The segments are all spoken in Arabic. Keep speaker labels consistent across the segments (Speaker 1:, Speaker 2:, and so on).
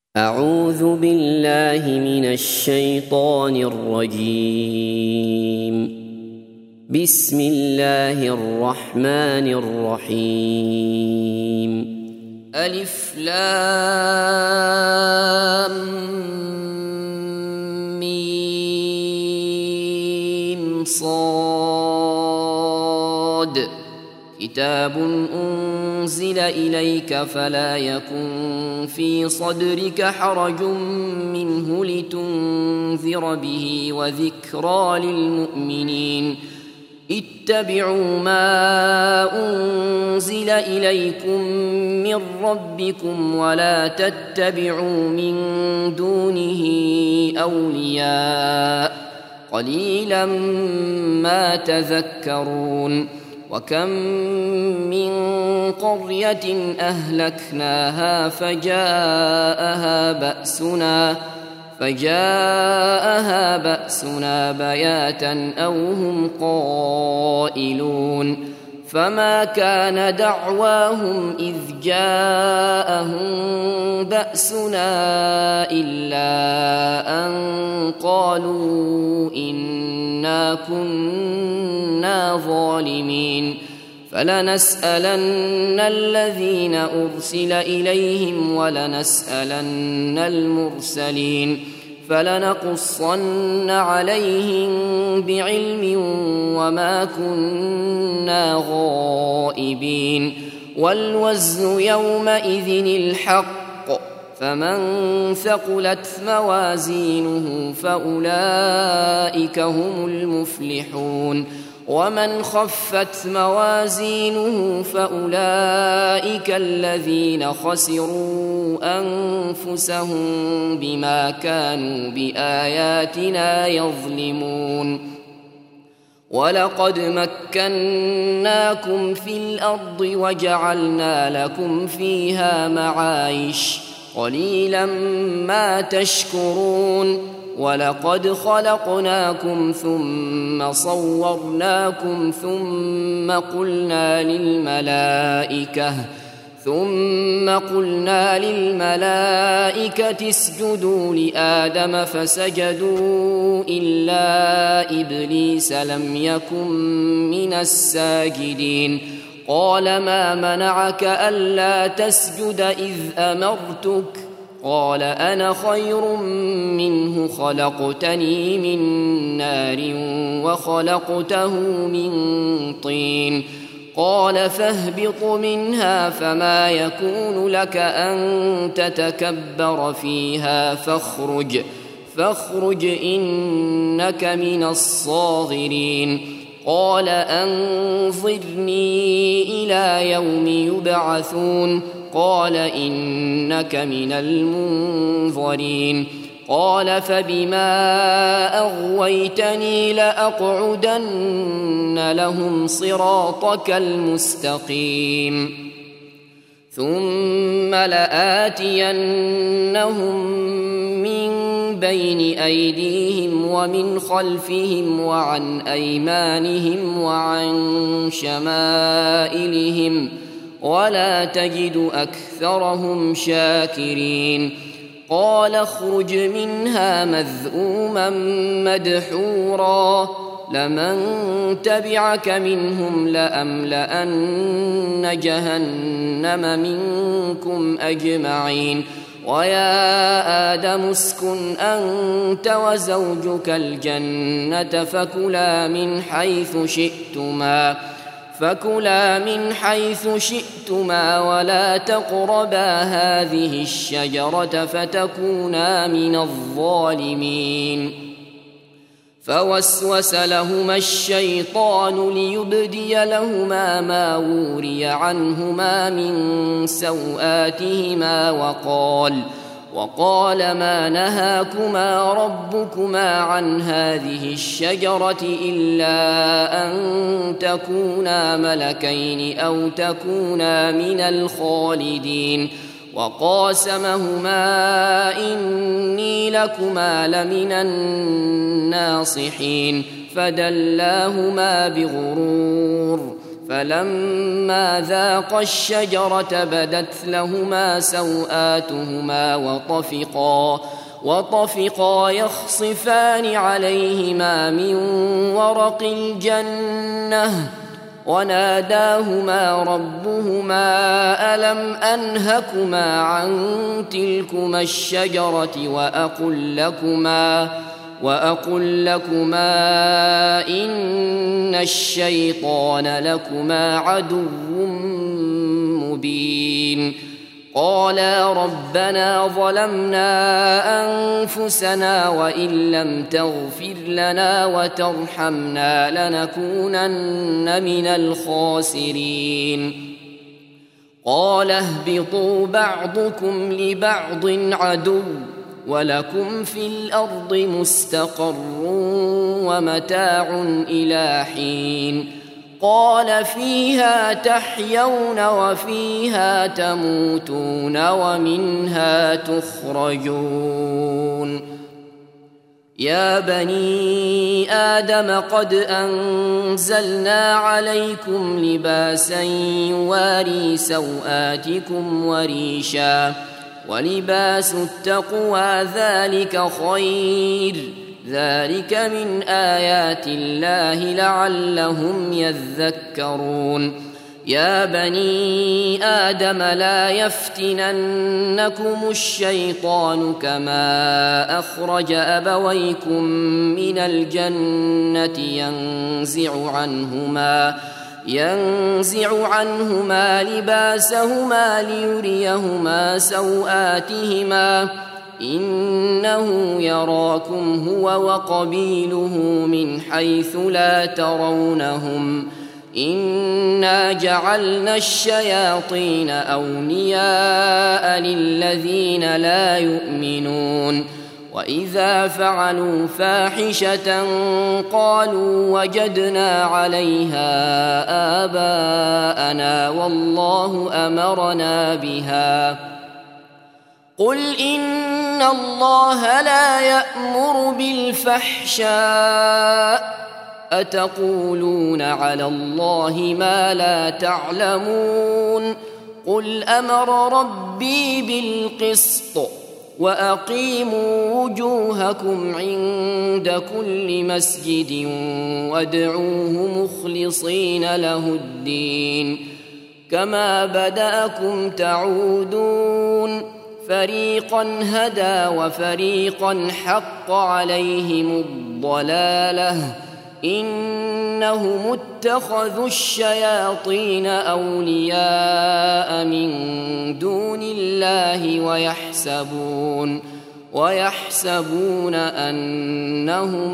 Speaker 1: أعوذ بالله من الشيطان الرجيم. بسم الله الرحمن الرحيم. ألف لام ميم صاد. كتاب أنزل إليك فلا يكن في صدرك حرج منه لتنذر به وذكرى للمؤمنين. اتبعوا ما أنزل إليكم من ربكم ولا تتبعوا من دونه أولياء قليلا ما تذكرون. وكم من قرية أهلكناها فجاءها بأسنا بياتا أو هم قائلون. فما كان دعواهم إذ جاءهم بأسنا إلا أن قالوا إنا كنا ظالمين. فلنسألن الذين أرسل إليهم ولنسألن المرسلين فلنقصن عليهم بعلم وما كنا غائبين. والوزن يومئذ الحق فمن ثقلت موازينه فأولئك هم المفلحون ومن خفت موازينه فأولئك الذين خسروا أنفسهم بما كانوا بآياتنا يظلمون. ولقد مكناكم في الأرض وجعلنا لكم فيها معايش قليلا ما تشكرون. ولقد خلقناكم ثم صورناكم ثم قلنا للملائكة اسجدوا لآدم فسجدوا إلا إبليس لم يكن من الساجدين. قال ما منعك ألا تسجد إذ أمرتك؟ قال أنا خير منه خلقتني من نار وخلقته من طين. قال فاهبط منها فما يكون لك أن تتكبر فيها فاخرج إنك من الصاغرين. قال أنظرني إلى يوم يبعثون. قال إنك من المنظرين. قال فبما أغويتني لأقعدن لهم صراطك المستقيم ثم لآتينهم من بين أيديهم ومن خلفهم وعن أيمانهم وعن شمائلهم ولا تجد أكثرهم شاكرين. قال اخرج منها مذءوما مدحورا لمن تبعك منهم لأملأن جهنم منكم أجمعين. ويا آدم اسكن أنت وزوجك الجنة فكلا من حيث شئتما ولا تقربا هذه الشجرة فتكونا من الظالمين. فوسوس لهما الشيطان ليبدي لهما ما وري عنهما من سوآتهما وقال ما نهاكما ربكما عن هذه الشجرة إلا أن تكونا ملكين أو تكونا من الخالدين. وقاسمهما إني لكما لمن الناصحين فدلاهما بغرور فلما ذاقا الشجرة بدت لهما سوآتهما وطفقا يخصفان عليهما من ورق الجنة وناداهما ربهما ألم أنهكما عن تلكما الشجرة وأقل لكما إن الشيطان لكما عدو مبين قالا ربنا ظلمنا أنفسنا وإن لم تغفر لنا وترحمنا لنكونن من الخاسرين قال اهبطوا بعضكم لبعض عدو ولكم في الأرض مستقر ومتاع إلى حين قال فيها تحيون وفيها تموتون ومنها تخرجون يا بني آدم قد أنزلنا عليكم لباسا يواري سوآتكم وريشا ولباس التقوى ذلك خير ذلك من آيات الله لعلهم يذكرون يا بني آدم لا يفتننكم الشيطان كما أخرج أبويكم من الجنة ينزع عنهما لباسهما ليريهما سوآتهما إنه يراكم هو وقبيله من حيث لا ترونهم إنا جعلنا الشياطين أولياء للذين لا يؤمنون وإذا فعلوا فاحشة قالوا وجدنا عليها آباءنا والله أمرنا بها قل إن الله لا يأمر بالفحشاء أتقولون على الله ما لا تعلمون قل أمر ربي بالقسط وأقيموا وجوهكم عند كل مسجد وادعوه مخلصين له الدين كما بدأكم تعودون فريقا هدى وفريقا حق عليهم الضلالة إنهم اتخذوا الشياطين أولياء من دون الله ويحسبون أنهم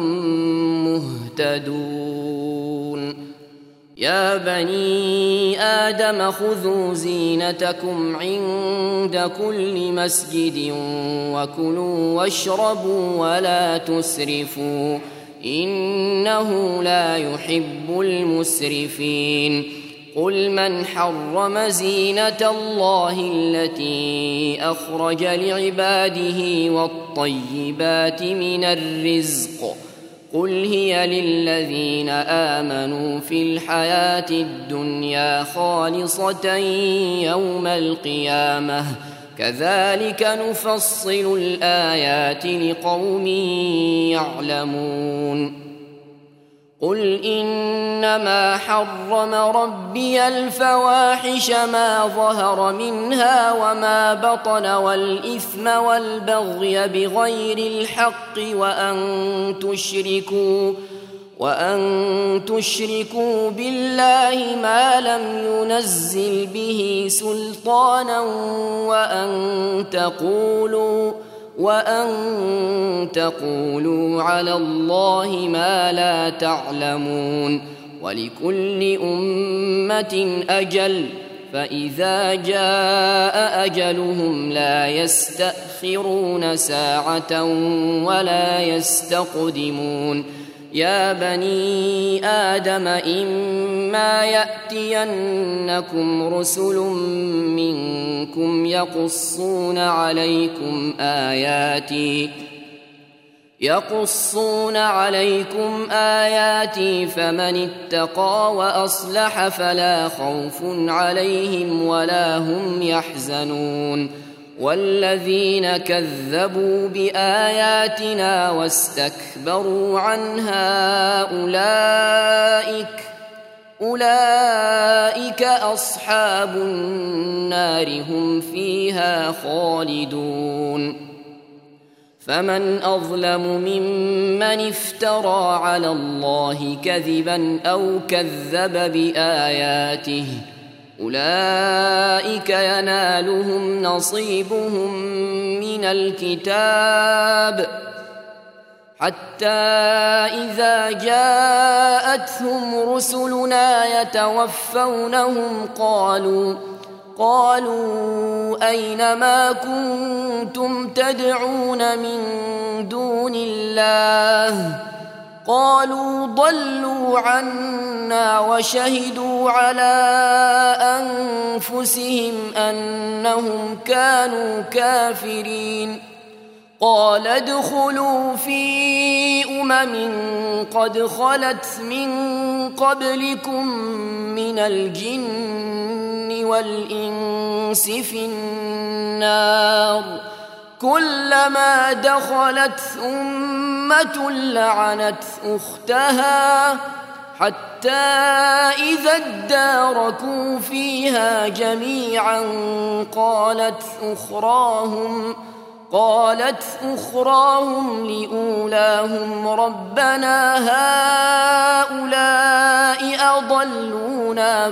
Speaker 1: مهتدون يا بني آدم خذوا زينتكم عند كل مسجد وكلوا واشربوا ولا تسرفوا إنه لا يحب المسرفين قل من حرم زينة الله التي أخرج لعباده والطيبات من الرزق قل هي للذين آمنوا في الحياة الدنيا خالصة يوم القيامة كذلك نفصل الآيات لقوم يعلمون قل إنما حرم ربي الفواحش ما ظهر منها وما بطن والإثم والبغي بغير الحق وأن تشركوا بالله ما لم ينزل به سلطانا وأن تقولوا على الله ما لا تعلمون ولكل أمة أجل فإذا جاء أجلهم لا يستأخرون ساعة ولا يستقدمون يا بني آدم إما يأتينكم رسل منكم يقصون يقصون عليكم آياتي فمن اتقى وأصلح فلا خوف عليهم ولا هم يحزنون والذين كذبوا بآياتنا واستكبروا عنها أولئك أصحاب النار هم فيها خالدون فمن أظلم ممن افترى على الله كذبا أو كذب بآياته أولئك ينالهم نصيبهم من الكتاب حتى إذا جاءتهم رسلنا يتوفونهم قالوا أين ما كنتم تدعون من دون الله قالوا ضلوا عنا وشهدوا على أنفسهم أنهم كانوا كافرين قال ادخلوا في قد خلت من قبلكم من الجن والإنس في النار كلما دخلت أمة لعنت أختها حتى إذا اداركوا فيها جميعا قالت أخراهم لأولاهم ربنا هؤلاء أضلونا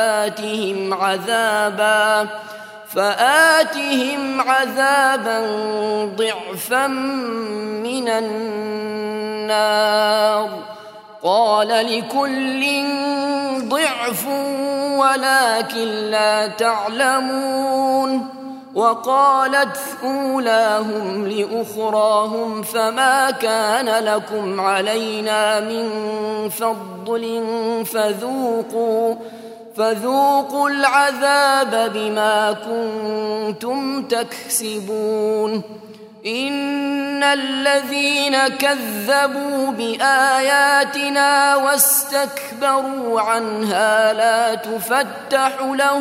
Speaker 1: فآتهم عذابا ضعفا من النار قال لكل ضعف ولكن لا تعلمون وقالت أولاهم لأخراهم فما كان لكم علينا من فضل فذوقوا العذاب بما كنتم تكسبون إن الذين كذبوا بآياتنا واستكبروا عنها لا تفتح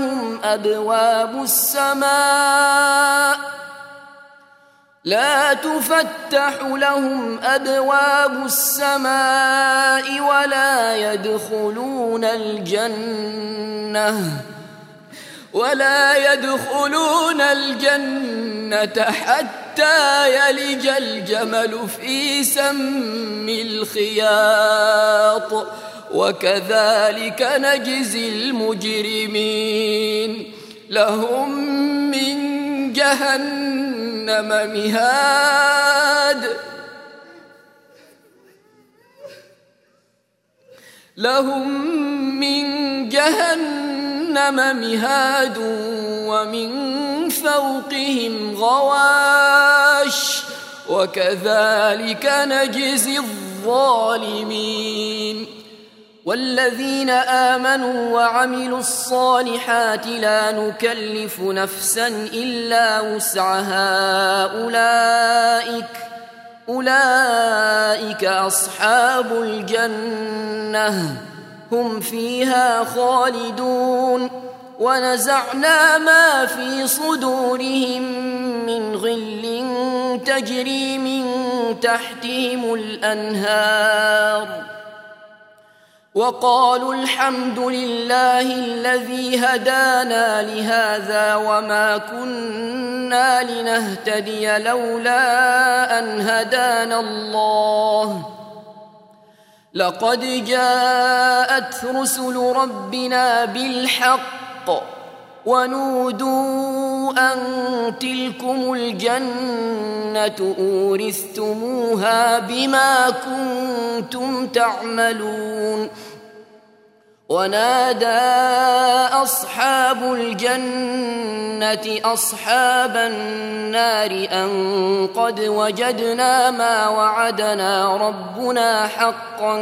Speaker 1: لهم أبواب السماء ولا يدخلون الجنة حتى يلج الجمل في سم الخياط وكذلك نجزي المجرمين لهم من جهنم مهاد ومن فوقهم غواش وكذلك نجزي الظالمين والذين آمنوا وعملوا الصالحات لا نكلف نفسا إلا وسعها أولئك أصحاب الجنة هم فيها خالدون ونزعنا ما في صدورهم من غل تجري من تحتهم الأنهار وقالوا الحمد لله الذي هدانا لهذا وما كنا لنهتدي لولا أن هدانا الله لقد جاءت رسل ربنا بالحق ونودوا أن تلكم الجنة أورثتموها بما كنتم تعملون ونادى أصحاب الجنة أصحاب النار أن قد وجدنا ما وعدنا ربنا حقا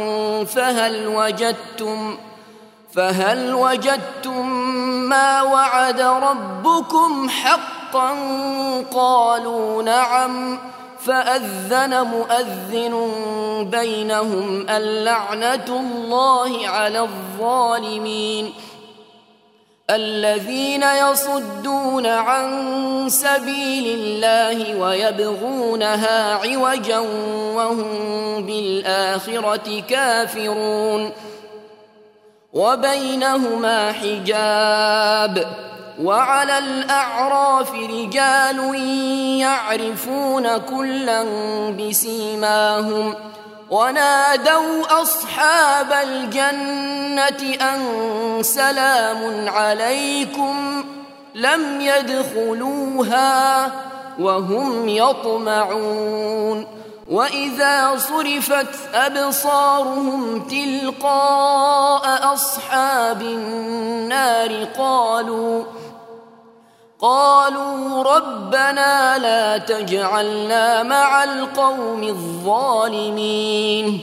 Speaker 1: فهل وجدتم ما وعد ربكم حقا قالوا نعم فأذن مؤذن بينهم اللعنة الله على الظالمين الذين يصدون عن سبيل الله ويبغونها عوجا وهم بالآخرة كافرون وبينهما حجاب وعلى الأعراف رجال يعرفون كلا بسيماهم ونادوا أصحاب الجنة أن سلام عليكم لم يدخلوها وهم يطمعون وإذا صرفت أبصارهم تلقاء أصحاب النار قالوا ربنا لا تجعلنا مع القوم الظالمين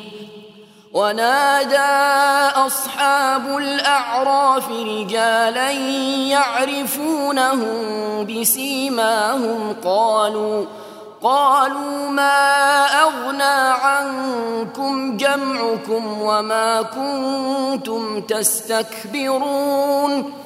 Speaker 1: ونادى أصحاب الأعراف رجالا يعرفونهم بسيماهم قالوا ما أغنى عنكم جمعكم وما كنتم تستكبرون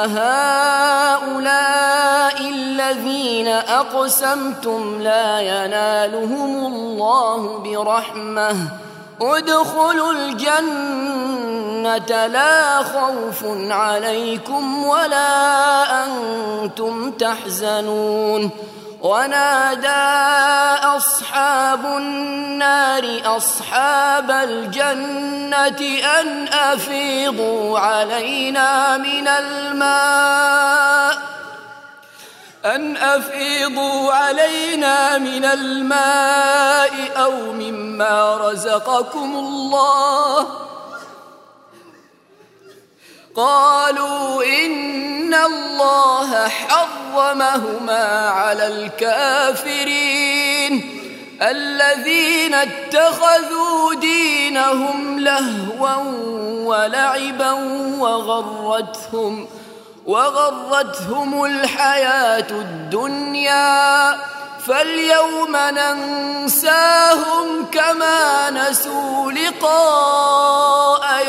Speaker 1: أهؤلاء الذين أقسمتم لا ينالهم الله برحمة ادخلوا الجنة لا خوف عليكم ولا أنتم تحزنون ونادى أصحاب النار أصحاب الجنة أن أفيضوا علينا من الماء أو مما رزقكم الله قالوا إن الله حرمهما على الكافرين الذين اتخذوا دينهم لهوا ولعبا وغرتهم الحياة الدنيا فاليوم ننساهم كما نسوا لقاء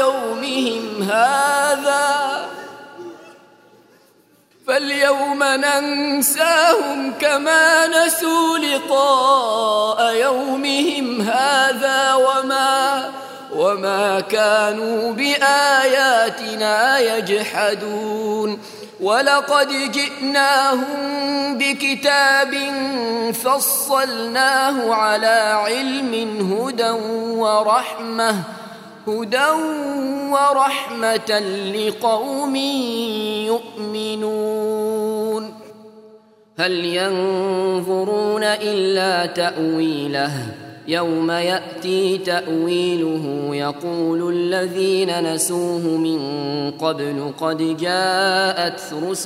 Speaker 1: يومهم هذا وما كانوا بآياتنا يجحدون ولقد جئناهم بكتاب فصلناه على علم هدى ورحمة لقوم يؤمنون هل ينظرون إلا تأويله يوم يأتي تأويله يقول الذين نسوه من قبل قد جاءت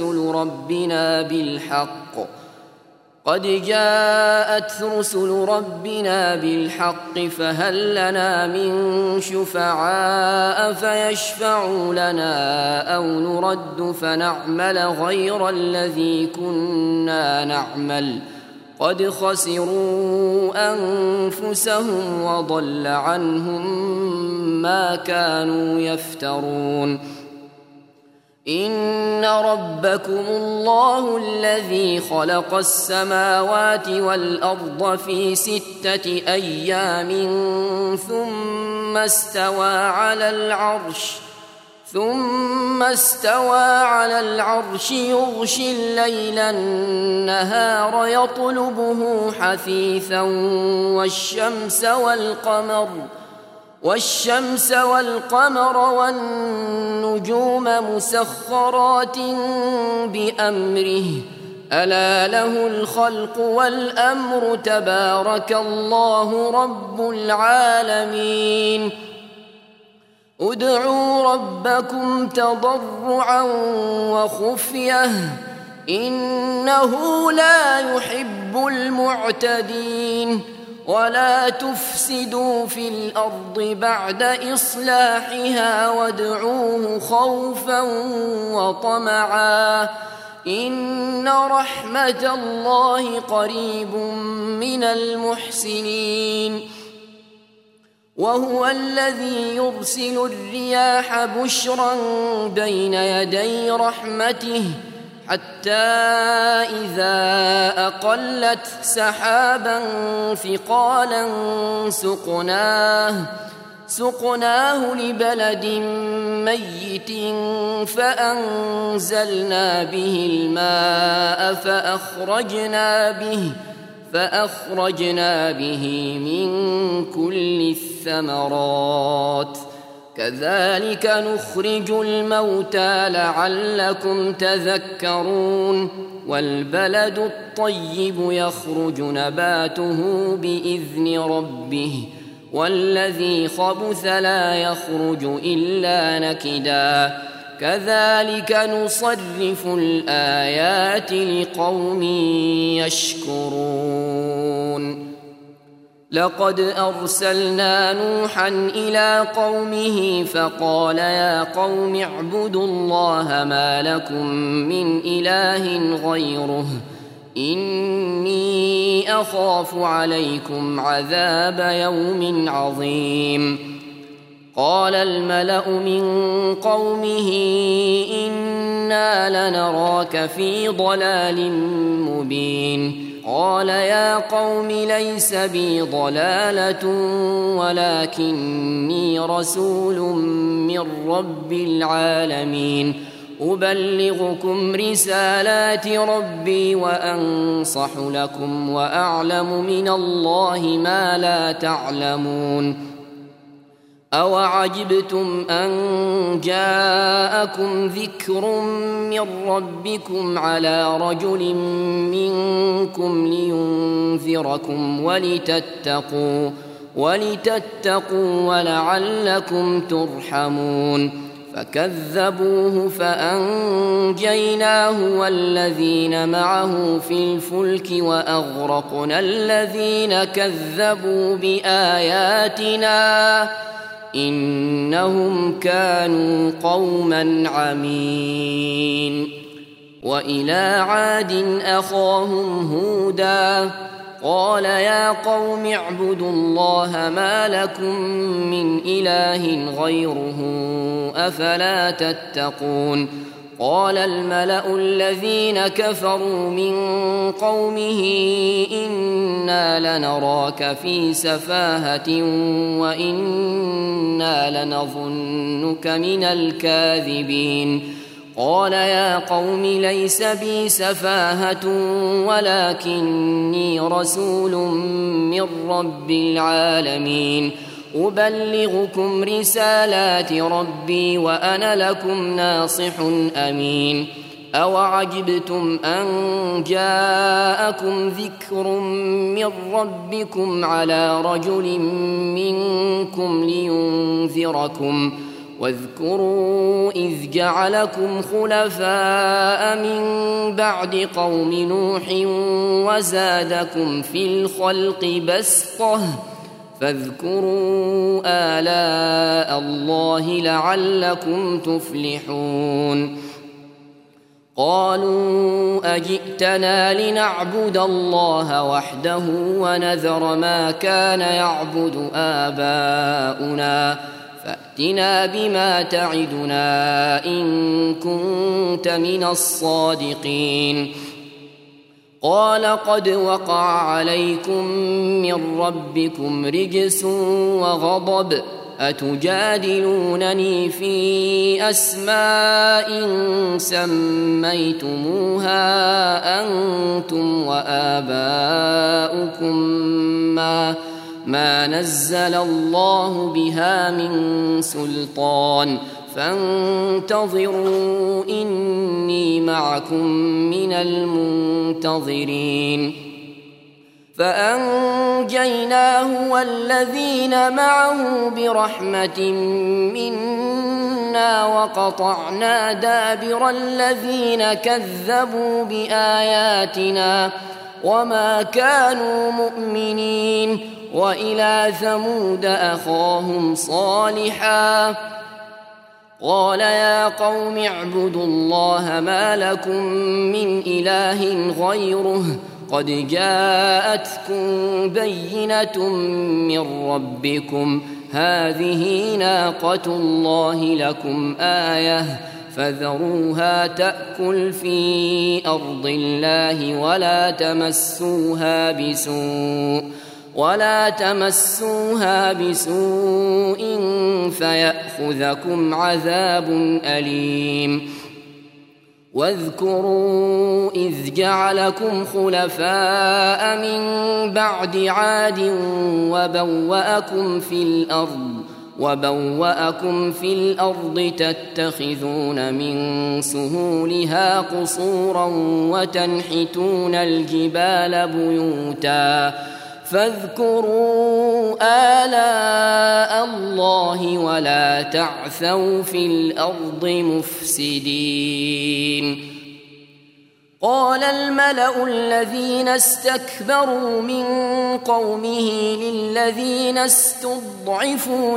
Speaker 1: رسل ربنا بالحق فهل لنا من شفعاء فيشفعوا لنا أو نرد فنعمل غير الذي كنا نعمل قد خسروا أنفسهم وضل عنهم ما كانوا يفترون إن ربكم الله الذي خلق السماوات والأرض في 6 أيام ثم استوى على العرش يغشي الليل النهار يطلبه حثيثا والشمس والقمر والنجوم مسخرات بأمره ألا له الخلق والأمر تبارك الله رب العالمين ادعوا ربكم تضرعا وخفية إنه لا يحب المعتدين ولا تفسدوا في الأرض بعد إصلاحها وادعوه خوفا وطمعا إن رحمة الله قريب من المحسنين وهو الذي يرسل الرياح بشرا بين يدي رحمته حتى إذا أقلت سحابا ثقالا سقناه لبلد ميت فأنزلنا به الماء فأخرجنا به من كل الثمرات كذلك نخرج الموتى لعلكم تذكرون والبلد الطيب يخرج نباته بإذن ربه والذي خبث لا يخرج إلا نكدا كذلك نصرف الآيات لقوم يشكرون لقد أرسلنا نوحا إلى قومه فقال يا قوم اعبدوا الله ما لكم من إله غيره إني أخاف عليكم عذاب يوم عظيم قال الملأ من قومه إنا لنراك في ضلال مبين قال يا قوم ليس بي ضلالة ولكني رسول من رب العالمين أبلغكم رسالات ربي وأنصح لكم وأعلم من الله ما لا تعلمون أوعجبتم أن جاءكم ذكر من ربكم على رجل منكم لينذركم ولتتقوا ولعلكم ترحمون فكذبوه فأنجيناه والذين معه في الفلك وأغرقنا الذين كذبوا بآياتنا إنهم كانوا قوما عمين وإلى عاد أخاهم هودا قال يا قوم اعبدوا الله ما لكم من إله غيره أفلا تتقون قال الملأ الذين كفروا من قومه إنا لنراك في سفاهة وإنا لنظنك من الكاذبين قال يا قوم ليس بي سفاهة ولكني رسول من رب العالمين أبلغكم رسالات ربي وأنا لكم ناصح أمين أوعجبتم أن جاءكم ذكر من ربكم على رجل منكم لينذركم واذكروا إذ جعلكم خلفاء من بعد قوم نوح وزادكم في الخلق بسطة فاذكروا آلاء الله لعلكم تفلحون قالوا أجئتنا لنعبد الله وحده ونذر ما كان يعبد آباؤنا فأتنا بما تعدنا إن كنت من الصادقين قال قد وقع عليكم من ربكم رجس وغضب أتجادلونني في أسماء سميتموها أنتم وآباؤكم ما نزل الله بها من سلطان فانتظروا إني معكم من المنتظرين فأنجيناه والذين معه برحمة منا وقطعنا دابر الذين كذبوا بآياتنا وما كانوا مؤمنين وإلى ثمود أخاهم صالحا قال يا قوم اعبدوا الله ما لكم من إله غيره قد جاءتكم بينة من ربكم هذه ناقة الله لكم آية فذروها تأكل في أرض الله ولا تمسوها بسوء فيأخذكم عذاب أليم واذكروا إذ جعلكم خلفاء من بعد عاد وبوأكم في الأرض تتخذون من سهولها قصورا وتنحتون الجبال بيوتا فاذكروا آلاء الله ولا تعثوا في الأرض مفسدين قال الملأ الذين استكبروا من قومه للذين استضعفوا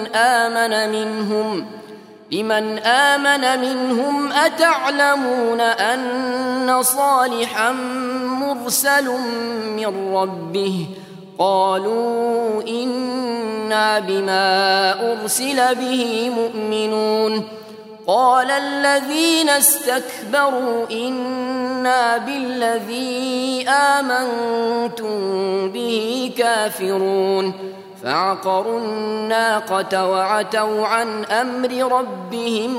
Speaker 1: لمن آمن منهم أتعلمون أن صالحا مرسل من ربه قالوا إنا بما أرسل به مؤمنون قال الذين استكبروا إنا بالذي آمنتم به كافرون فعقروا الناقة وعتوا عن أمر ربهم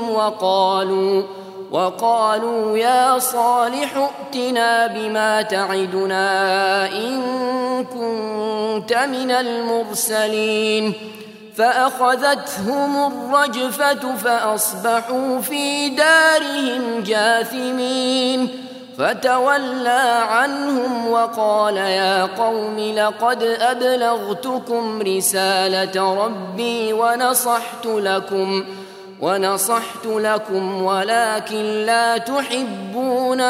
Speaker 1: وقالوا يا صالح ائتنا بما تعدنا إن كنت من المرسلين فأخذتهم الرجفة فأصبحوا في دارهم جاثمين فتولى عنهم وقال يا قوم لقد أبلغتكم رسالة ربي ونصحت لكم ولكن لا تحبون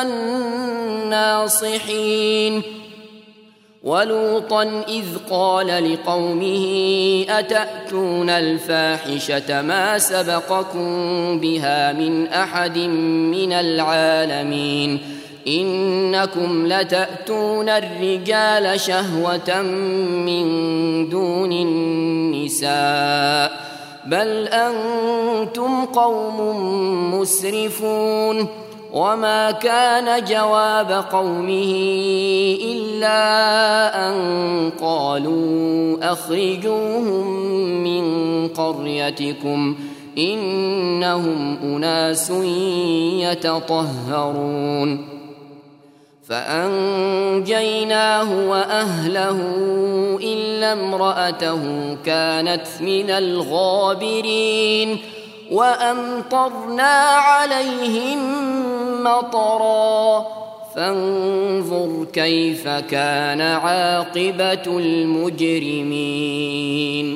Speaker 1: الناصحين ولوطا إذ قال لقومه أتأتون الفاحشة ما سبقكم بها من أحد من العالمين إنكم لتأتون الرجال شهوة من دون النساء بل أنتم قوم مسرفون وما كان جواب قومه إلا أن قالوا أخرجوهم من قريتكم إنهم أناس يتطهرون فأنجيناه وأهله إلا امرأته كانت من الغابرين وأمطرنا عليهم مطرا فانظر كيف كان عاقبة المجرمين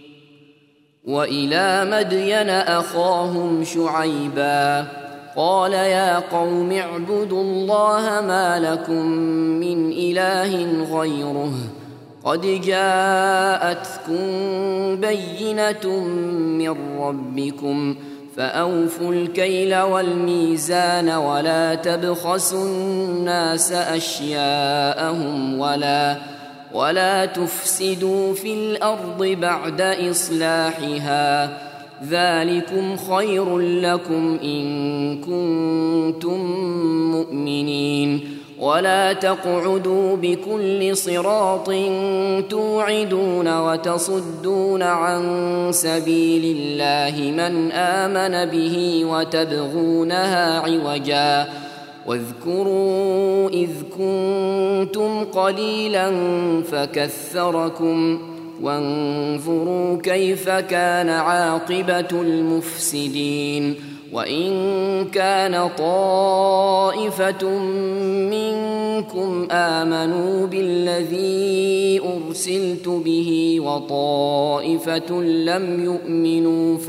Speaker 1: وإلى مدين أخاهم شعيبا قال يا قوم اعبدوا الله ما لكم من إله غيره قد جاءتكم بينة من ربكم فأوفوا الكيل والميزان ولا تبخسوا الناس أشياءهم ولا تفسدوا في الأرض بعد إصلاحها ذلكم خير لكم إن كنتم مؤمنين ولا تقعدوا بكل صراط توعدون وتصدون عن سبيل الله من آمن به وتبغونها عوجا واذكروا إذ كنتم قليلا فكثركم وانظروا كيف كان عاقبة المفسدين وإن كان طائفة منكم آمنوا بالذي أرسلت به وطائفة لم يؤمنوا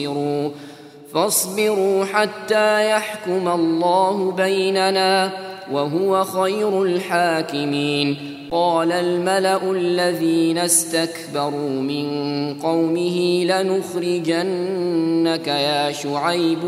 Speaker 1: فاصبروا حتى يحكم الله بيننا وهو خير الحاكمين. قال الملأ الذين استكبروا من قومه لنخرجنك يا شعيب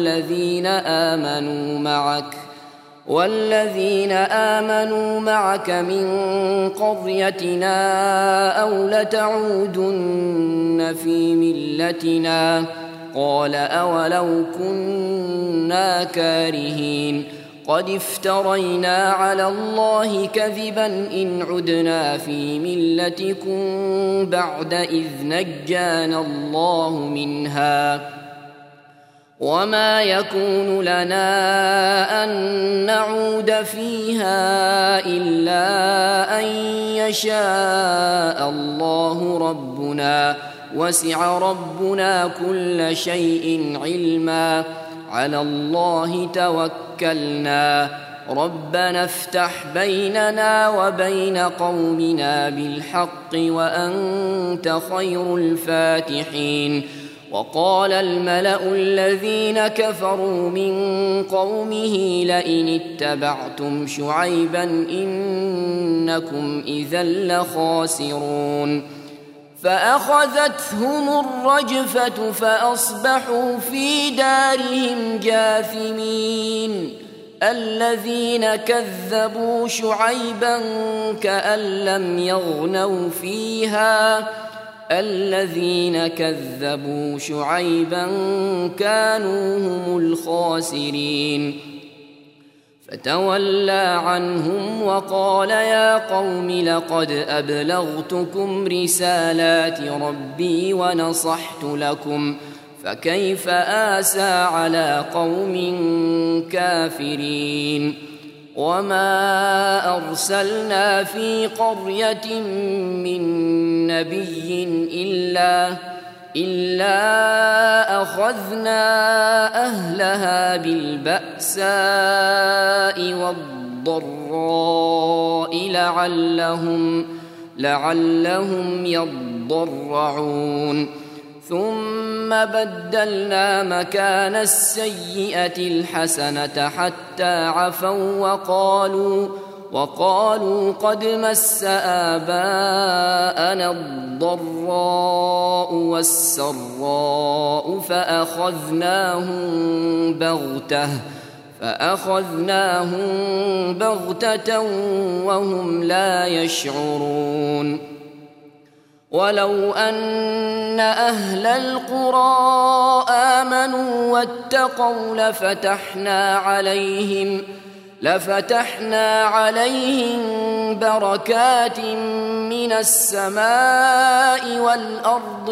Speaker 1: والذين آمنوا معك من قريتنا أو لتعودن في ملتنا. قال أولو كنا كارهين. قد افترينا على الله كذبا إن عدنا في ملتكم بعد إذ نجانا الله منها. وما يكون لنا أن نعود فيها إلا أن يشاء الله ربنا، وسع ربنا كل شيء علما. على الله توكلنا. ربنا افتح بيننا وبين قومنا بالحق وأنت خير الفاتحين. وقال الملأ الذين كفروا من قومه لئن اتبعتم شعيبا إنكم إذا لخاسرون. فأخذتهم الرجفة فأصبحوا في دارهم جاثمين. الذين كذبوا شعيبا كأن لم يغنوا فيها. الذين كذبوا شعيبا كانوا هم الخاسرين. فتولى عنهم وقال يا قوم لقد أبلغتكم رسالات ربي ونصحت لكم، فكيف آسى على قوم كافرين. وما أرسلنا في قرية من نبي إلا أخذنا أهلها بالبأساء والضراء لعلهم يضرعون. ثم بدلنا مكان السيئة الحسنة حتى عفوا وقالوا قد مس آباءنا الضراء والسراء فأخذناهم بغتة وهم لا يشعرون. ولو أن أهل القرى آمنوا واتقوا لفتحنا عليهم بركات من السماء والأرض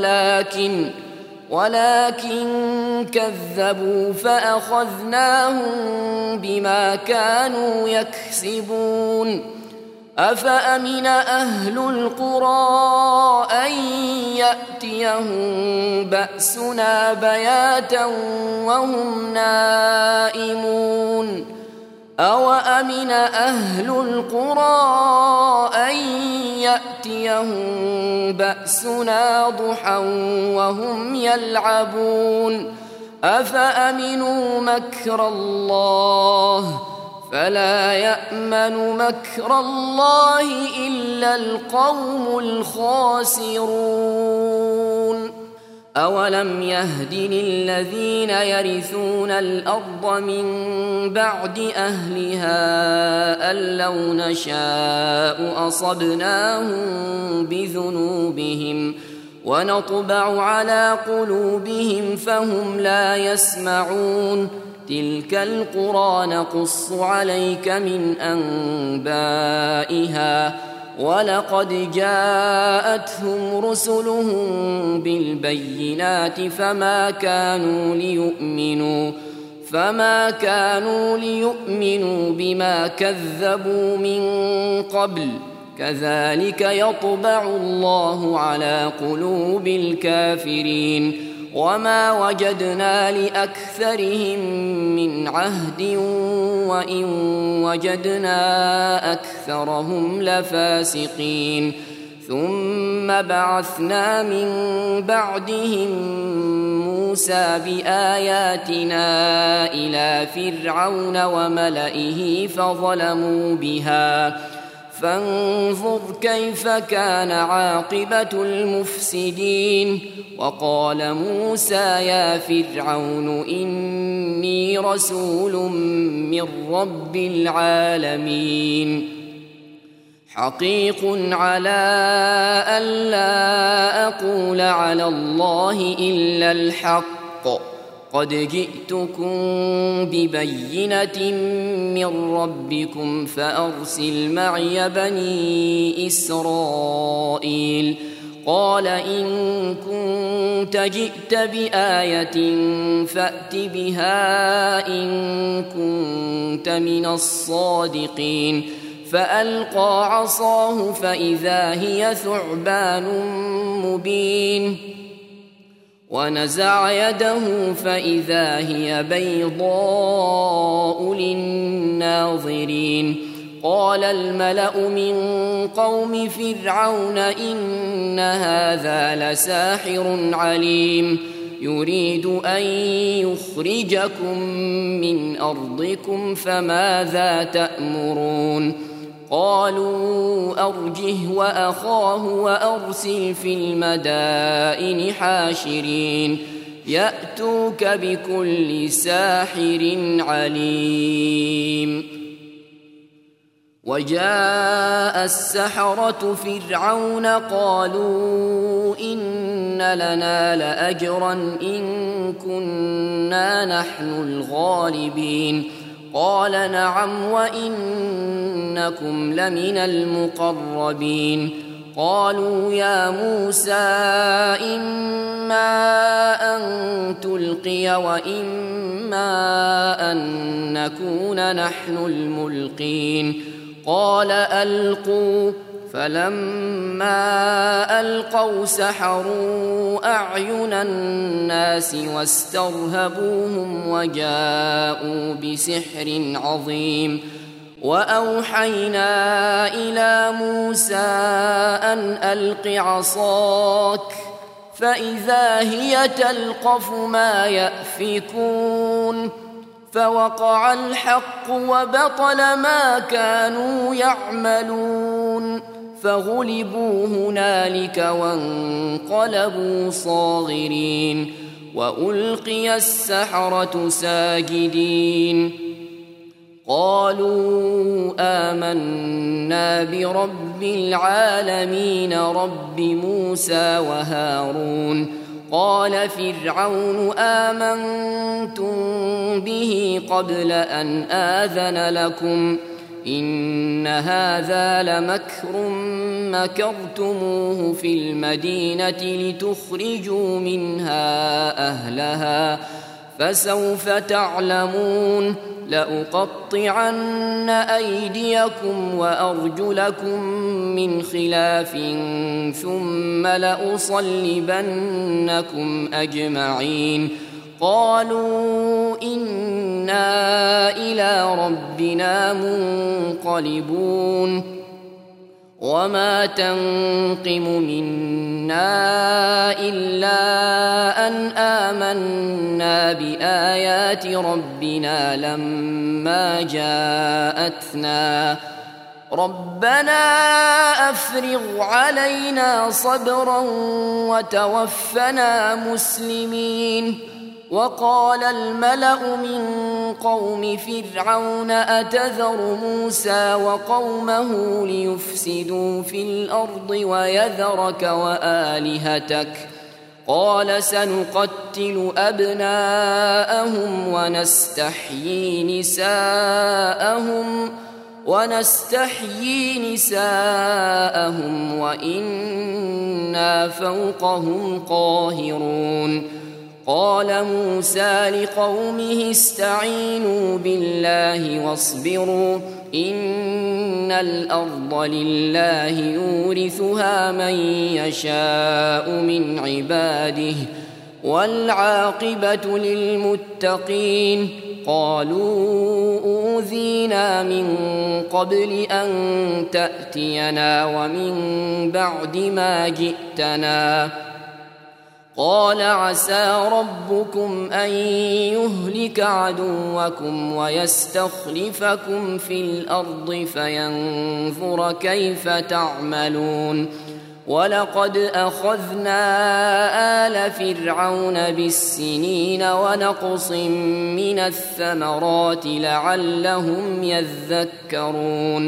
Speaker 1: ولكن كذبوا فأخذناهم بما كانوا يكسبون. أفأمن أهل القرى أن يأتيهم بأسنا بياتا وهم نائمون. أوأمن أهل القرى أن يأتيهم بأسنا ضحى وهم يلعبون. أفأمنوا مكر الله فلا يأمن مكر الله إلا القوم الخاسرون. أولم يهد للذين يرثون الأرض من بعد أهلها أن لو نشاء أصبناهم بذنوبهم ونطبع على قلوبهم فهم لا يسمعون. تلك القرى نقص عليك من أنبائها ولقد جاءتهم رسلهم بالبينات فما كانوا ليؤمنوا بما كذبوا من قبل. كذلك يطبع الله على قلوب الكافرين. وما وجدنا لأكثرهم من عهد وإن وجدنا أكثرهم لفاسقين. ثم بعثنا من بعدهم موسى بآياتنا إلى فرعون وملئه فظلموا بها فانظر كيف كان عاقبة المفسدين. وقال موسى يا فرعون إني رسول من رب العالمين حقيق على ألا أقول على الله إلا الحق قد جئتكم ببينة من ربكم فأرسل معي بني إسرائيل. قال إن كنت جئت بآية فأت بها إن كنت من الصادقين. فألقى عصاه فإذا هي ثعبان مبين ونزع يده فإذا هي بيضاء للناظرين. قال الملأ من قوم فرعون إن هذا لساحر عليم يريد أن يخرجكم من أرضكم فماذا تأمرون. قالوا أرجه وأخاه وأرسل في المدائن حاشرين يأتوك بكل ساحر عليم. وجاء السحرة فرعون قالوا إن لنا لأجرا إن كنا نحن الغالبين. قال نعم وإنكم لمن المقربين. قالوا يا موسى إما أن تلقي وإما أن نكون نحن الملقين. قال ألقوا فلما ألقوا سحروا أعين الناس واسترهبوهم وجاءوا بسحر عظيم. وأوحينا إلى موسى أن ألق عصاك فإذا هي تلقف ما يأفكون. فوقع الحق وبطل ما كانوا يعملون فغلبوا هنالك وانقلبوا صاغرين. وألقي السحرة ساجدين قالوا آمنا برب العالمين رب موسى وهارون. قال فرعون آمنتم به قبل أن آذن لكم إن هذا لمكر مكرتموه في المدينة لتخرجوا منها أهلها فسوف تعلمون. لأقطعن أيديكم وأرجلكم من خلاف ثم لأصلبنكم أجمعين. قالوا إنا إلى ربنا منقلبون. وما تنقم منا إلا أن آمنا بآيات ربنا لما جاءتنا ربنا أفرغ علينا صبرا وتوفنا مسلمين. وقال الملأ من قوم فرعون أتذر موسى وقومه ليفسدوا في الأرض ويذرك وآلهتك قال سنقتل أبناءهم ونستحيي نساءهم وإنا فوقهم قاهرون. قال موسى لقومه استعينوا بالله واصبروا إن الأرض لله يورثها من يشاء من عباده والعاقبة للمتقين. قالوا أوذينا من قبل أن تأتينا ومن بعد ما جئتنا قال عسى ربكم أن يهلك عدوكم ويستخلفكم في الأرض فينظر كيف تعملون ولقد أخذنا آل فرعون بالسنين ونقص من الثمرات لعلهم يذكرون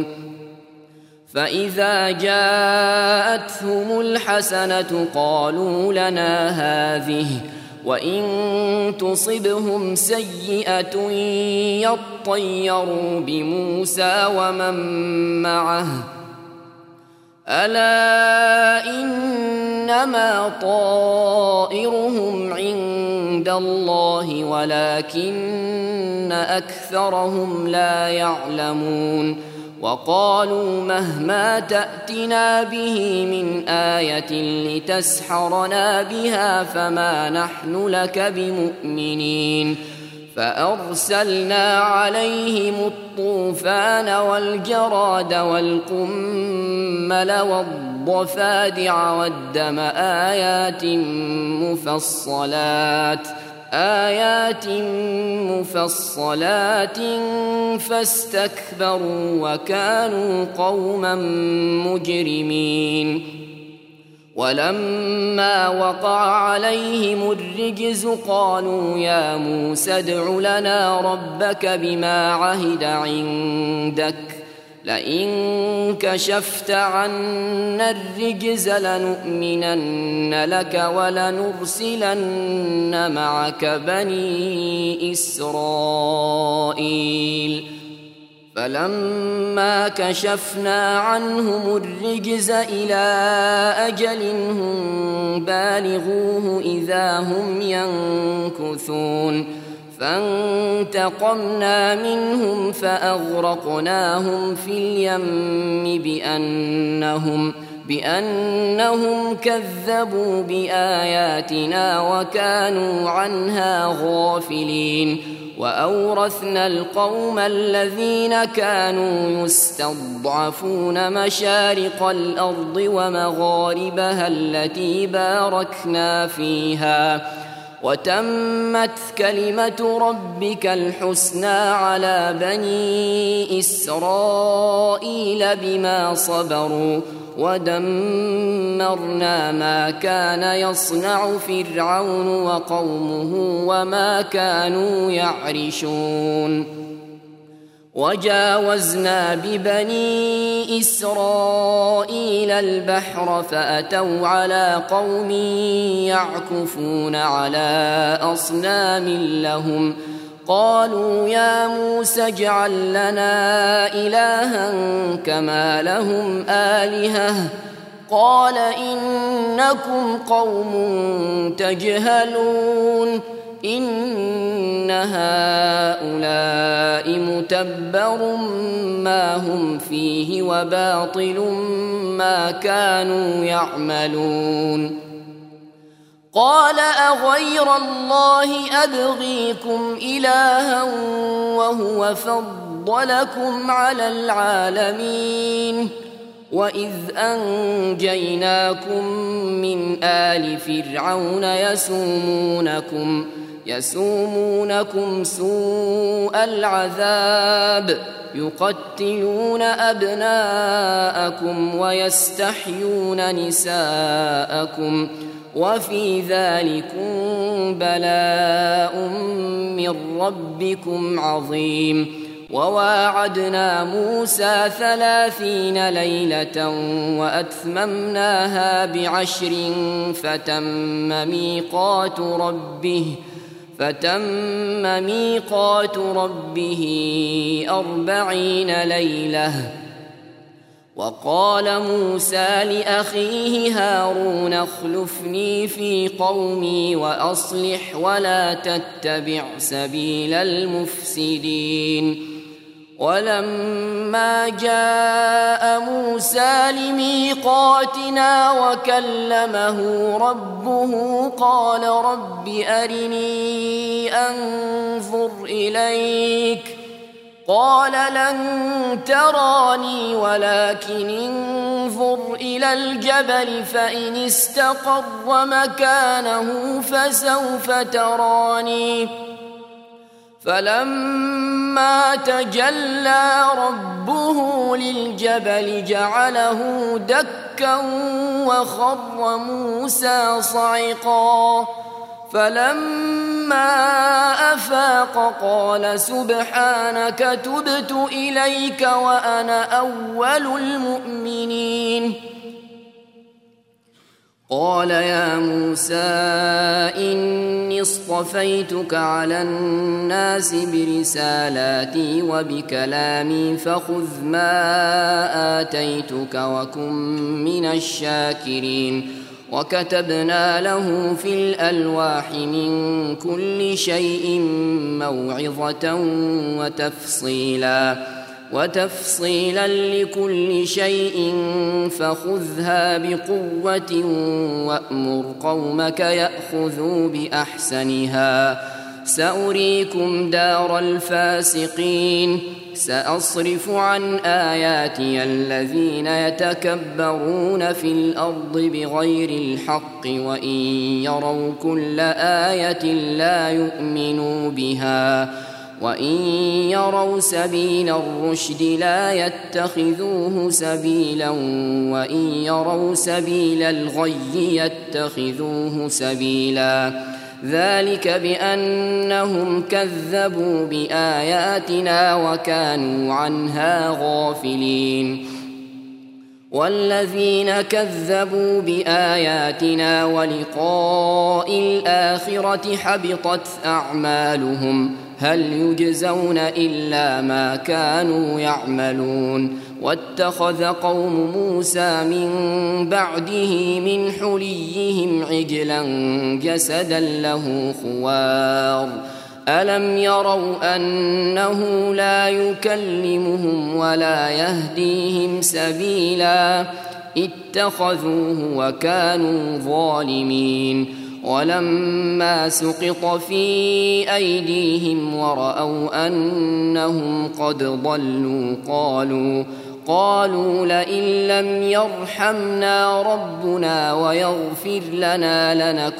Speaker 1: فإذا جاءتهم الحسنة قالوا لنا هذه وإن تصبهم سيئة يطيروا بموسى ومن معه ألا إنما طائرهم عند الله ولكن أكثرهم لا يعلمون وقالوا مهما تأتنا به من آية لتسحرنا بها فما نحن لك بمؤمنين فأرسلنا عليهم الطوفان والجراد والقمل والضفادع والدم آيات مفصلات فاستكبروا وكانوا قوما مجرمين ولما وقع عليهم الرجز قالوا يا موسى ادع لنا ربك بما عهد عندك لئن كشفت عنا الرجز لنؤمنن لك ولنرسلن معك بني إسرائيل فلما كشفنا عنهم الرجز إلى أجل هم بالغوه إذا هم ينكثون فانتقمنا منهم فأغرقناهم في اليم بأنهم كذبوا بآياتنا وكانوا عنها غافلين وأورثنا القوم الذين كانوا يستضعفون مشارق الأرض ومغاربها التي باركنا فيها وتمت كلمة ربك الحسنى على بني إسرائيل بما صبروا ودمرنا ما كان يصنع فرعون وقومه وما كانوا يعرشون وجاوزنا ببني إسرائيل البحر فأتوا على قوم يعكفون على أصنام لهم قالوا يا موسى اجعل لنا إلها كما لهم آلهة قال إنكم قوم تجهلون إن هؤلاء متبر ما هم فيه وباطل ما كانوا يعملون قال أغير الله أبغيكم إلها وهو فضلكم على العالمين وإذ أنجيناكم من آل فرعون يسومونكم سوء العذاب يقتلون أبناءكم ويستحيون نساءكم وفي ذلكم بلاء من ربكم عظيم وواعدنا موسى 30 ليلة وأتممناها ب10 فتم ميقات ربه 40 ليلة وقال موسى لأخيه هارون اخلفني في قومي وأصلح ولا تتبع سبيل المفسدين ولما جاء موسى لميقاتنا وكلمه ربه قال رب أرني أنظر إليك قال لن تراني ولكن انظر إلى الجبل فإن استقر مكانه فسوف تراني فلما تجلى ربه للجبل جعله دكا وخر موسى صعقا فلما أفاق قال سبحانك تبت إليك وأنا أول المؤمنين قال يا موسى إني اصطفيتك على الناس برسالاتي وبكلامي فخذ ما آتيتك وكن من الشاكرين وكتبنا له في الألواح من كل شيء موعظة وتفصيلا لكل شيء فخذها بقوة وأمر قومك يأخذوا بأحسنها سأريكم دار الفاسقين سأصرف عن آياتي الذين يتكبرون في الأرض بغير الحق وإن يروا كل آية لا يؤمنوا بها وإن يروا سبيل الرشد لا يتخذوه سبيلا وإن يروا سبيل الغي يتخذوه سبيلا ذلك بأنهم كذبوا بآياتنا وكانوا عنها غافلين والذين كذبوا بآياتنا ولقاء الآخرة حبطت أعمالهم هل يجزون إلا ما كانوا يعملون واتخذ قوم موسى من بعده من حليهم عجلا جسدا له خوار ألم يروا أنه لا يكلمهم ولا يهديهم سبيلا اتخذوه وكانوا ظالمين ولما سقط في أيديهم ورأوا أنهم قد ضلوا قالوا لئن لم يرحمنا ربنا ويغفر لنا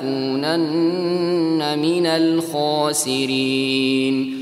Speaker 1: لنكونن من الخاسرين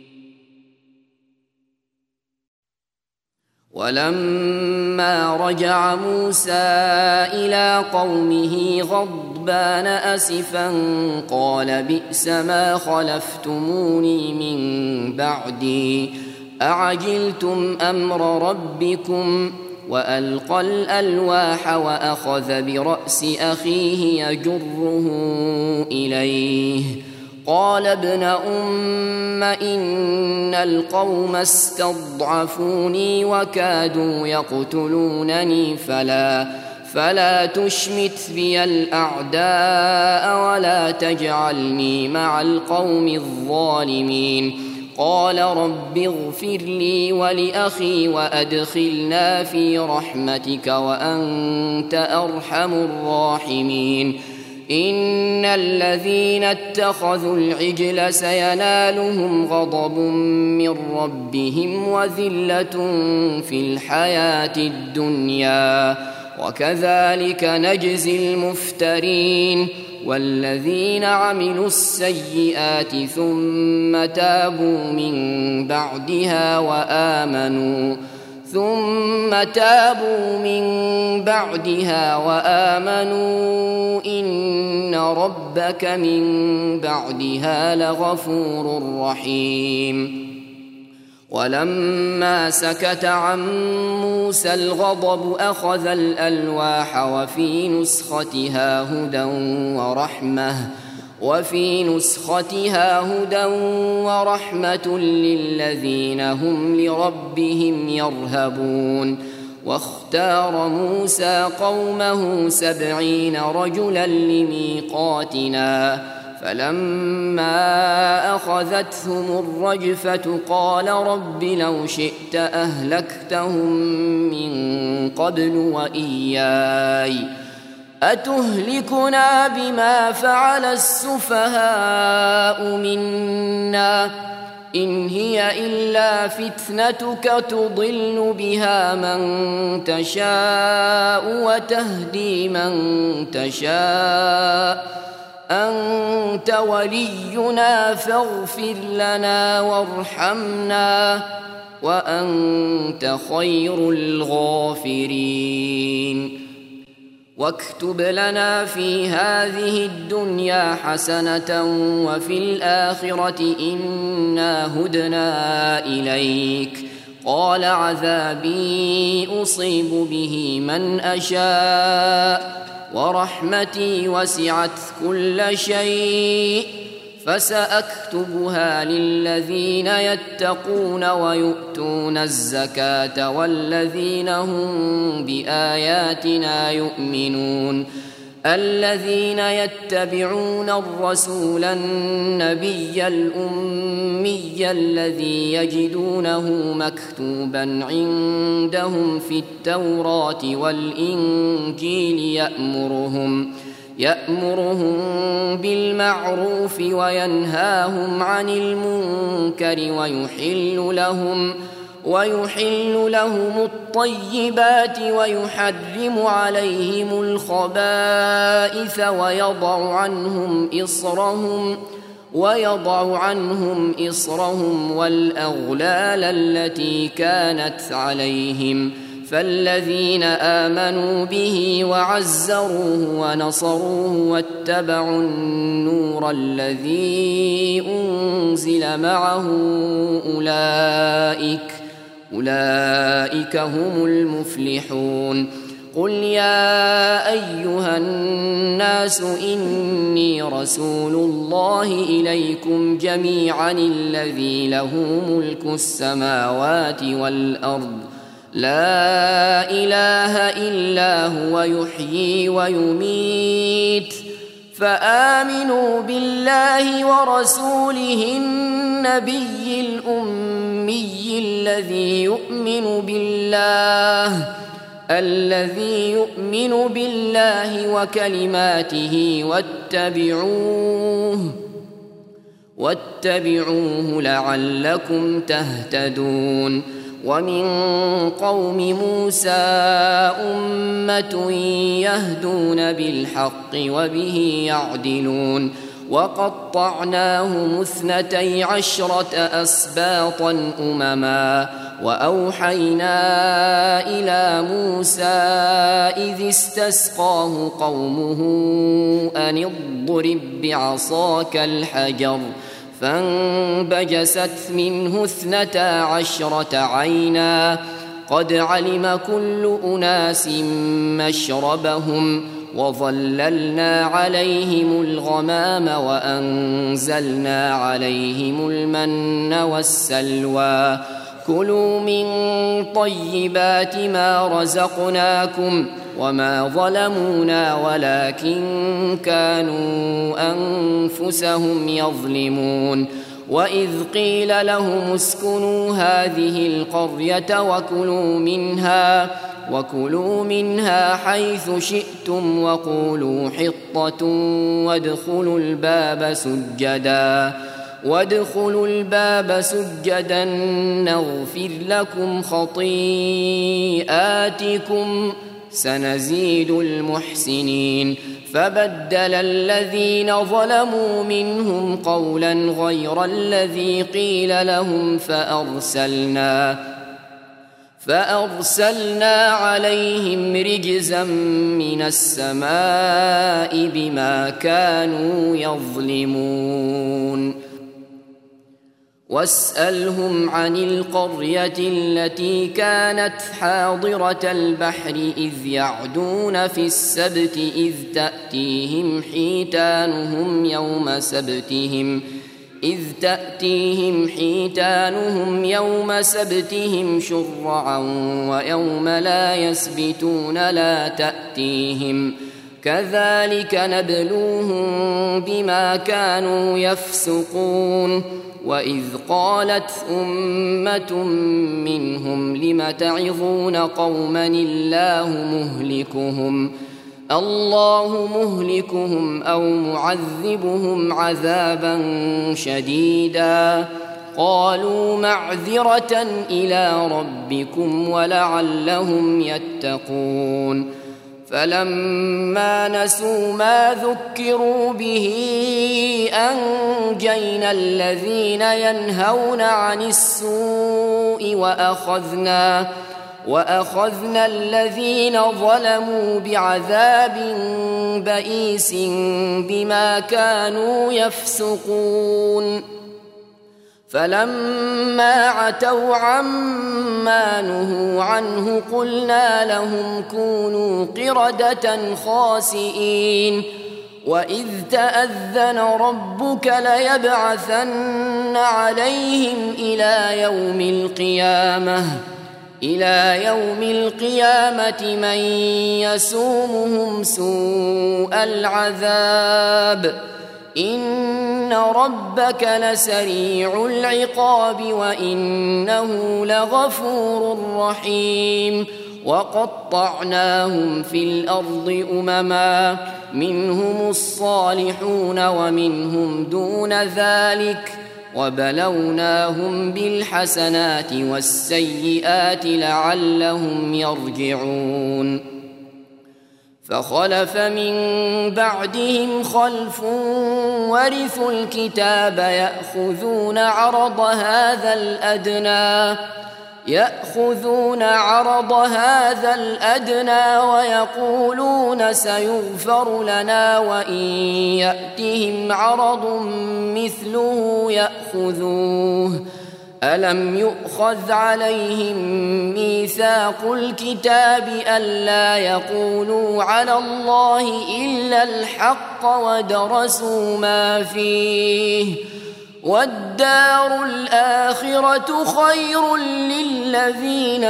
Speaker 1: ولما رجع موسى إلى قومه غضبان أسفا قال بئس ما خلفتموني من بعدي أعجلتم أمر ربكم وألقى الألواح وأخذ برأس أخيه يجره إليه قال ابن أم إن القوم استضعفوني وكادوا يقتلونني فلا تشمت بي الأعداء ولا تجعلني مع القوم الظالمين قال رب اغفر لي ولأخي وأدخلنا في رحمتك وأنت أرحم الراحمين إن الذين اتخذوا العجل سينالهم غضب من ربهم وذلة في الحياة الدنيا وكذلك نجزي المفترين والذين عملوا السيئات ثم تابوا من بعدها وآمنوا إن ربك من بعدها لغفور رحيم ولما سكت عن موسى الغضب أخذ الألواح وفي نسختها هدى ورحمة للذين هم لربهم يرهبون واختار موسى قومه 70 رجلا لميقاتنا فلما أخذتهم الرجفة قال رب لو شئت أهلكتهم من قبل وإياي أتهلكنا بما فعل السفهاء منا إن هي إلا فتنتك تضل بها من تشاء وتهدي من تشاء أنت ولينا فاغفر لنا وارحمنا وأنت خير الغافرين واكتب لنا في هذه الدنيا حسنة وفي الآخرة إنا هدنا إليك قال عذابي أصيب به من أشاء ورحمتي وسعت كل شيء فسأكتبها للذين يتقون ويؤتون الزكاة والذين هم بآياتنا يؤمنون الذين يتبعون الرسول النبي الأمي الذي يجدونه مكتوبا عندهم في التوراة والإنجيل يأمرهم بالمعروف وينهاهم عن المنكر ويحل لهم الطيبات ويحرم عليهم الخبائث ويضع عنهم إصرهم والأغلال التي كانت عليهم فالذين آمنوا به وعزروه ونصروه واتبعوا النور الذي أنزل معه أولئك هم المفلحون قل يا أيها الناس إني رسول الله إليكم جميعا الذي له ملك السماوات والأرض لا إله إلا هو يحيي ويميت فآمنوا بالله ورسوله النبي الأمي الذي يؤمن بالله وكلماته واتبعوه لعلكم تهتدون ومن قوم موسى أمة يهدون بالحق وبه يعدلون وقطعناهم 12 أسباطا أمما وأوحينا إلى موسى إذ استسقاه قومه أن اضرب بعصاك الحجر فانبجست منه 12 عينا قد علم كل أناس مشربهم وظللنا عليهم الغمام وأنزلنا عليهم المن والسلوى كلوا من طيبات ما رزقناكم وما ظلمونا ولكن كانوا أنفسهم يظلمون وإذ قيل لهم اسكنوا هذه القرية وكلوا منها حيث شئتم وقولوا حطة وادخلوا الباب سجدا نغفر لكم خطيئاتكم سنزيد المحسنين فبدل الذين ظلموا منهم قولا غير الذي قيل لهم فأرسلنا عليهم رجزا من السماء بما كانوا يظلمون واسألهم عن القرية التي كانت حاضرة البحر إذ يعدون في السبت إذ تأتيهم حيتانهم يوم سبتهم شرعا ويوم لا يسبتون لا تأتيهم كذلك نبلوهم بما كانوا يفسقون وإذ قالت أمة منهم لم تعظون قوما الله مهلكهم أو معذبهم عذابا شديدا قالوا معذرة إلى ربكم ولعلهم يتقون فلما نسوا ما ذكروا به أنجينا الذين ينهون عن السوء وأخذنا الذين ظلموا بعذاب بئيس بما كانوا يفسقون فلما عتوا عما نهوا عنه قلنا لهم كونوا قردة خاسئين وإذ تأذن ربك ليبعثن عليهم إلى يوم القيامة من يسومهم سوء العذاب إن ربك لسريع العقاب وإنه لغفور رحيم وقطعناهم في الأرض أمما منهم الصالحون ومنهم دون ذلك وبلوناهم بالحسنات والسيئات لعلهم يرجعون فخلف من بعدهم خلف ورثوا الكتاب يأخذون عرض هذا الأدنى ويقولون سيغفر لنا وإن يأتهم عرض مثله يأخذوه ألم يؤخذ عليهم ميثاق الكتاب ألا يقولوا على الله إلا الحق ودرسوا ما فيه والدار الآخرة خير للذين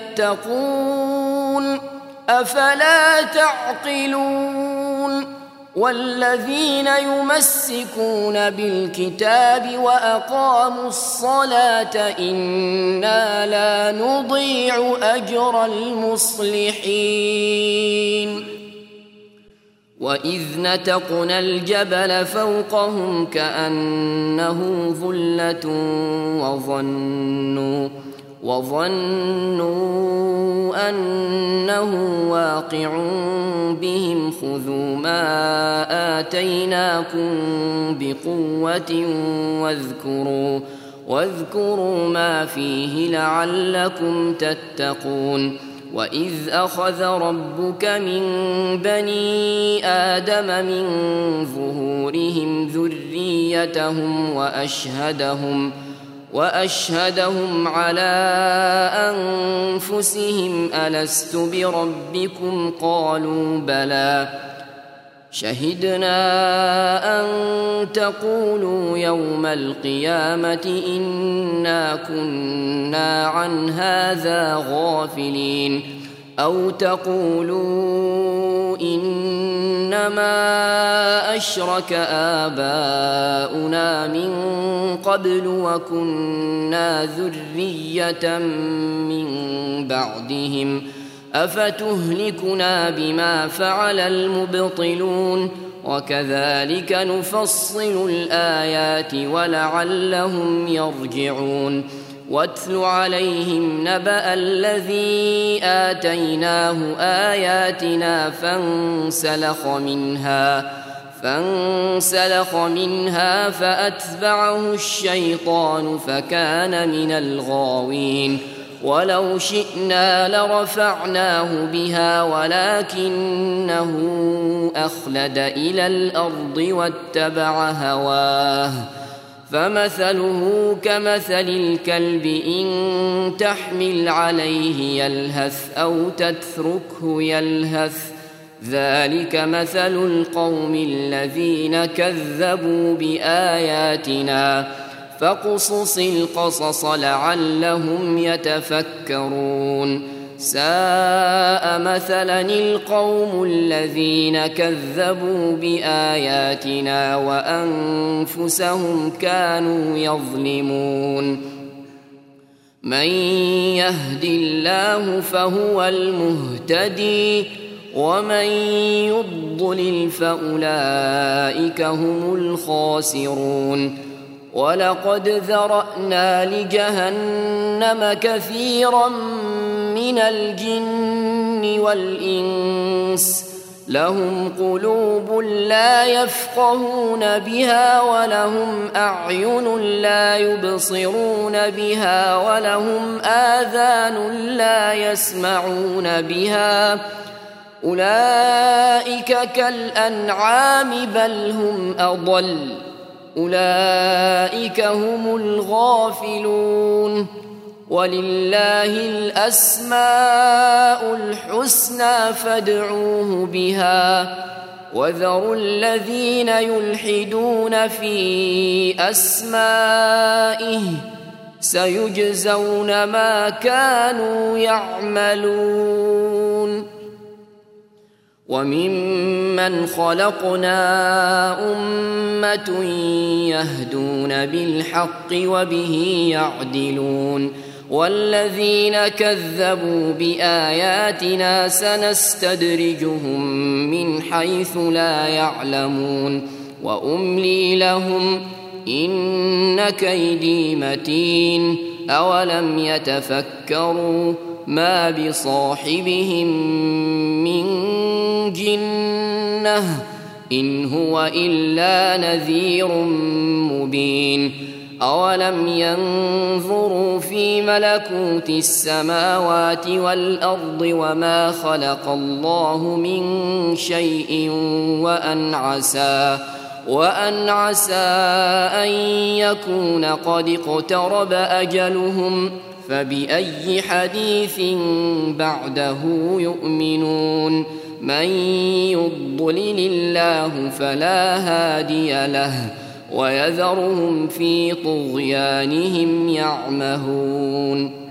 Speaker 1: يتقون أفلا تعقلون والذين يمسكون بالكتاب وأقاموا الصلاة إنا لا نضيع أجر المصلحين وإذ نتقنا الجبل فوقهم كأنه ظلة وظنوا أنه واقع بهم خذوا ما آتيناكم بقوة واذكروا ما فيه لعلكم تتقون وإذ أخذ ربك من بني آدم من ظهورهم ذريتهم وأشهدهم على أنفسهم ألست بربكم قالوا بلى شهدنا أن تقولوا يوم القيامة إنا كنا عن هذا غافلين أو تقولوا إنما أشرك آباؤنا من قبل وكنا ذرية من بعدهم أفتهلكنا بما فعل المبطلون وكذلك نفصل الآيات ولعلهم يرجعون واتل عليهم نبأ الذي آتيناه آياتنا فانسلخ منها فأتبعه الشيطان فكان من الغاوين ولو شئنا لرفعناه بها ولكنه أخلد إلى الأرض واتبع هواه فمثله كمثل الكلب إن تحمل عليه يلهث أو تتركه يلهث ذلك مثل القوم الذين كذبوا بآياتنا فاقصص القصص لعلهم يتفكرون ساء مثلا القوم الذين كذبوا بآياتنا وأنفسهم كانوا يظلمون من يهد الله فهو المهتدي ومن يضلل فأولئك هم الخاسرون ولقد ذرأنا لجهنم كثيرا من الجن والإنس لهم قلوب لا يفقهون بها ولهم أعين لا يبصرون بها ولهم آذان لا يسمعون بها أولئك كالأنعام بل هم أضل أولئك هم الغافلون ولله الأسماء الحسنى فادعوه بها وذروا الذين يلحدون في أسمائه سيجزون ما كانوا يعملون وممن خلقنا أمة يهدون بالحق وبه يعدلون والذين كذبوا بآياتنا سنستدرجهم من حيث لا يعلمون وأملي لهم إن كيدي متين أولم يتفكروا ما بصاحبهم من جنة إن هو إلا نذير مبين أولم ينظروا في ملكوت السماوات والأرض وما خلق الله من شيء وأن عسى أن يكون قد اقترب أجلهم فبأي حديث بعده يؤمنون من يضلل الله فلا هادي له ويذرهم في طغيانهم يعمهون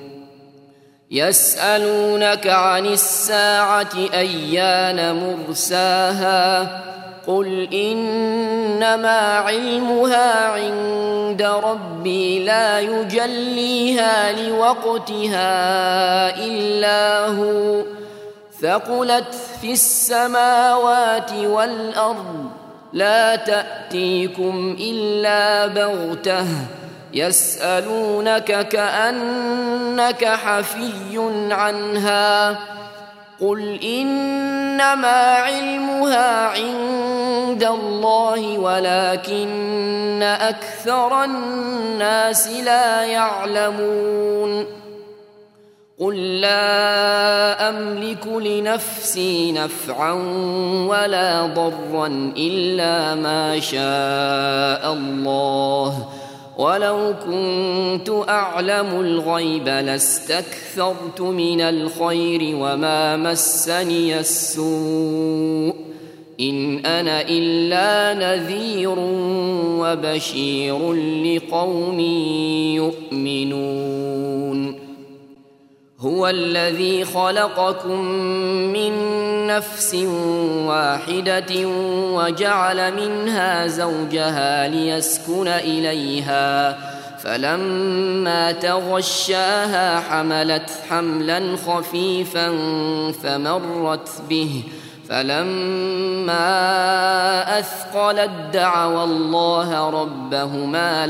Speaker 1: يسألونك عن الساعة أيان مرساها قل إنما علمها عند ربي لا يجليها لوقتها إلا هو ثقلت في السماوات والأرض لا تأتيكم إلا بغتة يسألونك كأنك حفي عنها قل إنما علمها عند الله ولكن أكثر الناس لا يعلمون قل لا أملك لنفسي نفعا ولا ضرا إلا ما شاء الله ولو كنت أعلم الغيب لاستكثرت من الخير وما مسني السوء إن أنا إلا نذير وبشير لقوم يؤمنون هو الذي خلقكم من نفس واحدة وجعل منها زوجها ليسكن إليها فلما تغشاها حملت حملا خفيفا فمرت به فلما أثقلت دعوا الله ربهما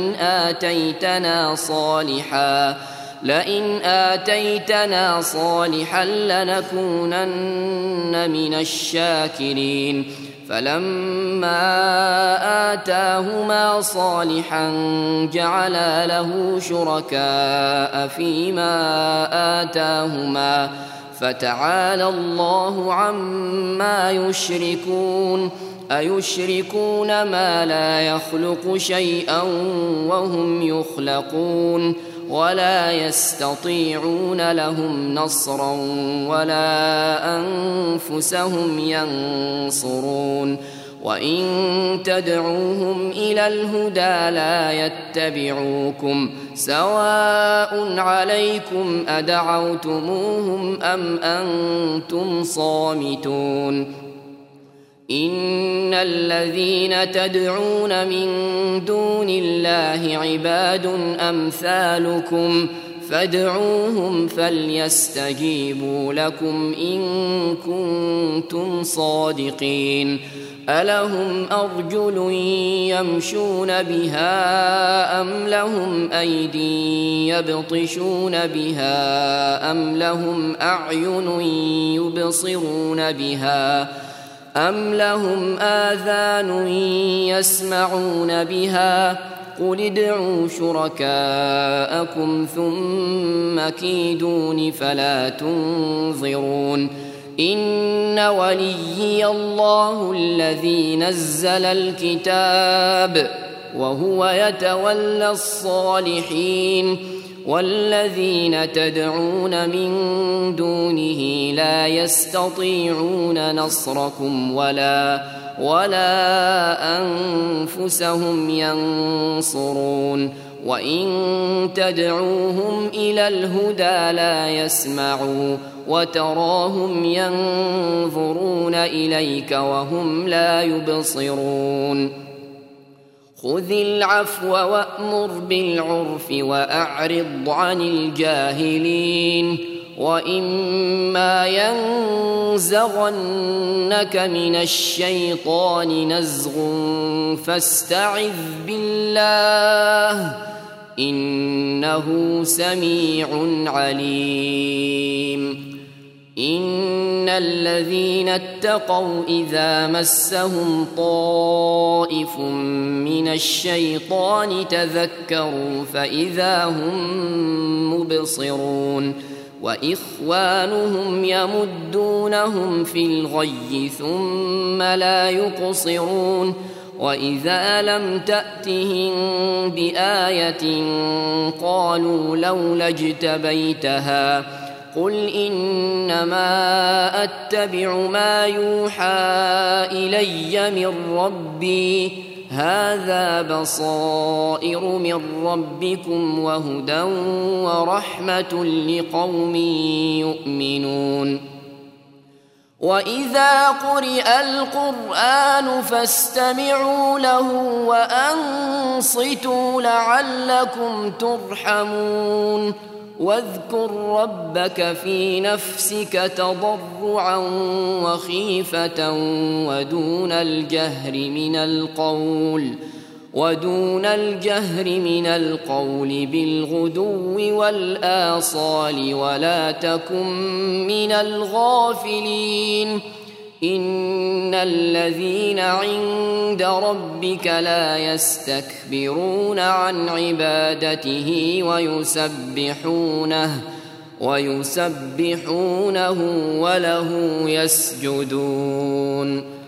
Speaker 1: لئن آتيتنا صالحا لنكونن من الشاكرين فلما آتاهما صالحا جعلا له شركاء فيما آتاهما فتعالى الله عما يشركون أيشركون ما لا يخلق شيئا وهم يخلقون ولا يستطيعون لهم نصرا ولا أنفسهم ينصرون وإن تدعوهم إلى الهدى لا يتبعوكم سواء عليكم أدعوتموهم أم أنتم صامتون إن الذين تدعون من دون الله عباد أمثالكم فادعوهم فليستجيبوا لكم إن كنتم صادقين ألهم أرجل يمشون بها أم لهم أيدي يبطشون بها أم لهم أعين يبصرون بها أم لهم آذان يسمعون بها قل ادعوا شركاءكم ثم كيدون فلا تنظرون إن وليي الله الذي نزل الكتاب وهو يتولى الصالحين والذين تدعون من دونه لا يستطيعون نصركم ولا أنفسهم ينصرون وإن تدعوهم إلى الهدى لا يسمعوا وتراهم ينظرون إليك وهم لا يبصرون خذ العفو وأمر بالعرف وأعرض عن الجاهلين وإما ينزغنك من الشيطان نزغ فاستعذ بالله إنه سميع عليم إن الذين اتقوا إذا مسهم طائف من الشيطان تذكروا فإذا هم مبصرون وإخوانهم يمدونهم في الغي ثم لا يقصرون وإذا لم تأتهم بآية قالوا لولا اجتبيتها قل إنما أتبع ما يوحى إلي من ربي هذا بصائر من ربكم وهدى ورحمة لقوم يؤمنون وإذا قرئ القرآن فاستمعوا له وأنصتوا لعلكم ترحمون واذكر ربك في نفسك تضرعا وخيفة ودون الجهر من القول بالغدو والآصال ولا تكن من الغافلين إن الذين عند ربك لا يستكبرون عن عبادته ويسبحونه وله يسجدون